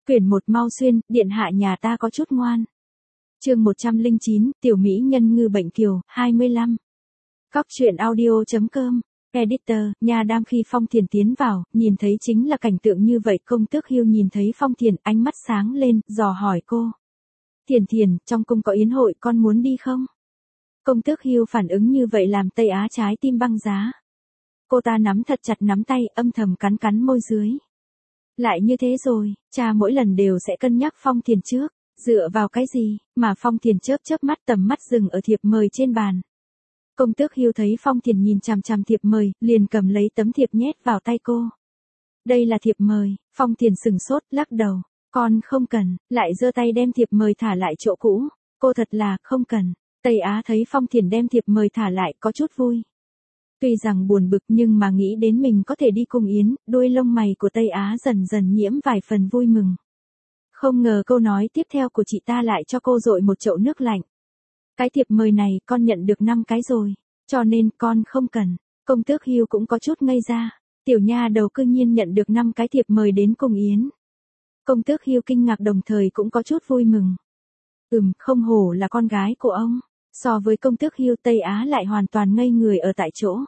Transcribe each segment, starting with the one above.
Quyển 1 mau xuyên, điện hạ nhà ta có chút ngoan. Chương 109, tiểu mỹ nhân ngư bệnh kiều, 25. Góc truyện audio.com. Editor, nhà đam khi Phong Thiền tiến vào, nhìn thấy chính là cảnh tượng như vậy. Công tước Hiêu nhìn thấy Phong Thiền, ánh mắt sáng lên, dò hỏi cô. Thiền Thiền, trong cung có yến hội, con muốn đi không? Công tước Hiêu phản ứng như vậy làm Tây Á trái tim băng giá. Cô ta nắm thật chặt nắm tay, âm thầm cắn cắn môi dưới. Lại như thế rồi, cha mỗi lần đều sẽ cân nhắc Phong Thiền trước. Dựa vào cái gì, mà Phong Thiền chớp mắt tầm mắt dừng ở thiệp mời trên bàn. Công tước Hiêu thấy Phong Thiền nhìn chằm chằm thiệp mời, liền cầm lấy tấm thiệp nhét vào tay cô. Đây là thiệp mời. Phong Thiền sừng sốt, lắc đầu. Con không cần, lại giơ tay đem thiệp mời thả lại chỗ cũ. Cô thật là, không cần. Tây Á thấy Phong Thiền đem thiệp mời thả lại, có chút vui. Tuy rằng buồn bực nhưng mà nghĩ đến mình có thể đi cùng yến, đuôi lông mày của Tây Á dần dần nhiễm vài phần vui mừng. Không ngờ câu nói tiếp theo của chị ta lại cho cô dội một chậu nước lạnh. Cái thiệp mời này con nhận được 5 cái rồi, cho nên con không cần. Công tước Hiêu cũng có chút ngây ra, tiểu nha đầu cư nhiên nhận được 5 cái thiệp mời đến cùng yến. Công tước Hiêu kinh ngạc đồng thời cũng có chút vui mừng. Không hổ là con gái của ông. So với công tước Hiêu, Tây Á lại hoàn toàn ngây người ở tại chỗ.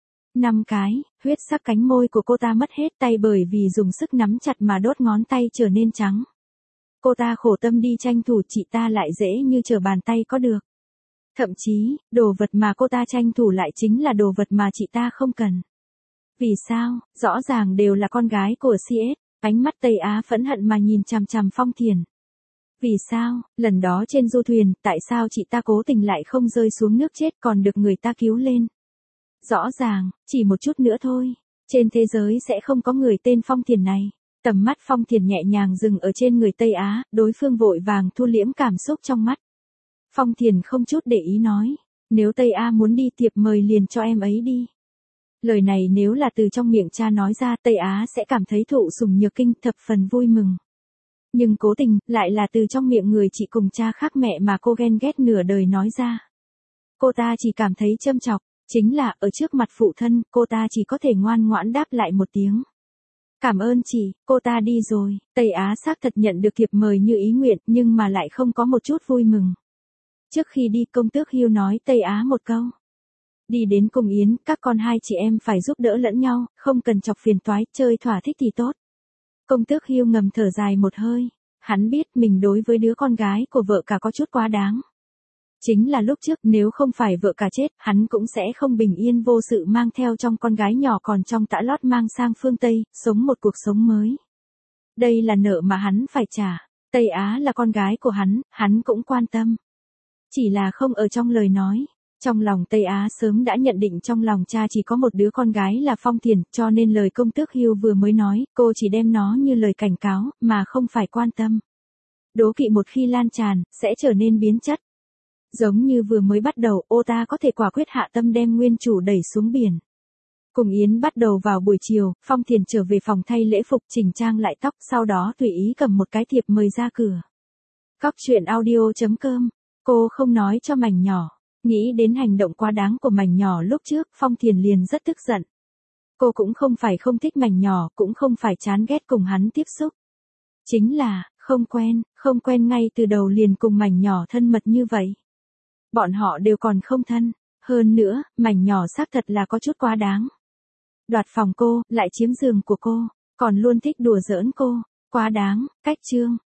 5 cái, huyết sắc cánh môi của cô ta mất hết tay bởi vì dùng sức nắm chặt mà đốt ngón tay trở nên trắng. Cô ta khổ tâm đi tranh thủ, chị ta lại dễ như trở bàn tay có được. Thậm chí, đồ vật mà cô ta tranh thủ lại chính là đồ vật mà chị ta không cần. Vì sao, rõ ràng đều là con gái của CS, ánh mắt Tây Á phẫn hận mà nhìn chằm chằm Phong Thiền. Vì sao, lần đó trên du thuyền, tại sao chị ta cố tình lại không rơi xuống nước chết còn được người ta cứu lên? Rõ ràng, chỉ một chút nữa thôi, trên thế giới sẽ không có người tên Phong Thiền này. Tầm mắt Phong Thiền nhẹ nhàng dừng ở trên người Tây Á, đối phương vội vàng thu liễm cảm xúc trong mắt. Phong Thiền không chút để ý nói, nếu Tây Á muốn đi thiệp mời liền cho em ấy đi. Lời này nếu là từ trong miệng cha nói ra, Tây Á sẽ cảm thấy thụ sủng nhược kinh, thập phần vui mừng. Nhưng cố tình, lại là từ trong miệng người chị cùng cha khác mẹ mà cô ghen ghét nửa đời nói ra. Cô ta chỉ cảm thấy châm chọc, chính là ở trước mặt phụ thân, cô ta chỉ có thể ngoan ngoãn đáp lại một tiếng. Cảm ơn chị, cô ta đi rồi. Tây Á xác thật nhận được thiệp mời như ý nguyện nhưng mà lại không có một chút vui mừng. Trước khi đi, công tước Hiêu nói Tây Á một câu. Đi đến cùng yến, các con hai chị em phải giúp đỡ lẫn nhau, không cần chọc phiền toái, chơi thỏa thích thì tốt. Công tước Hiêu ngầm thở dài một hơi. Hắn biết mình đối với đứa con gái của vợ cả có chút quá đáng. Chính là lúc trước nếu không phải vợ cả chết, hắn cũng sẽ không bình yên vô sự mang theo trong con gái nhỏ còn trong tã lót mang sang phương Tây, sống một cuộc sống mới. Đây là nợ mà hắn phải trả. Tây Á là con gái của hắn cũng quan tâm. Chỉ là không ở trong lời nói. Trong lòng Tây Á sớm đã nhận định trong lòng cha chỉ có một đứa con gái là Phong Thiền, cho nên lời công tước Hiêu vừa mới nói, cô chỉ đem nó như lời cảnh cáo, mà không phải quan tâm. Đố kỵ một khi lan tràn, sẽ trở nên biến chất. Giống như vừa mới bắt đầu, ô ta có thể quả quyết hạ tâm đem nguyên chủ đẩy xuống biển. Cùng yến bắt đầu vào buổi chiều, Phong Thiền trở về phòng thay lễ phục, chỉnh trang lại tóc, sau đó tùy ý cầm một cái thiệp mời ra cửa. Góc truyện audio.com. Cô không nói cho Mảnh Nhỏ. Nghĩ đến hành động quá đáng của Mảnh Nhỏ lúc trước, Phong Thiền liền rất tức giận. Cô cũng không phải không thích Mảnh Nhỏ, cũng không phải chán ghét cùng hắn tiếp xúc. Chính là, không quen ngay từ đầu liền cùng Mảnh Nhỏ thân mật như vậy. Bọn họ đều còn không thân. Hơn nữa, Mảnh Nhỏ xác thật là có chút quá đáng. Đoạt phòng cô, lại chiếm giường của cô, còn luôn thích đùa giỡn cô. Quá đáng, cách chương.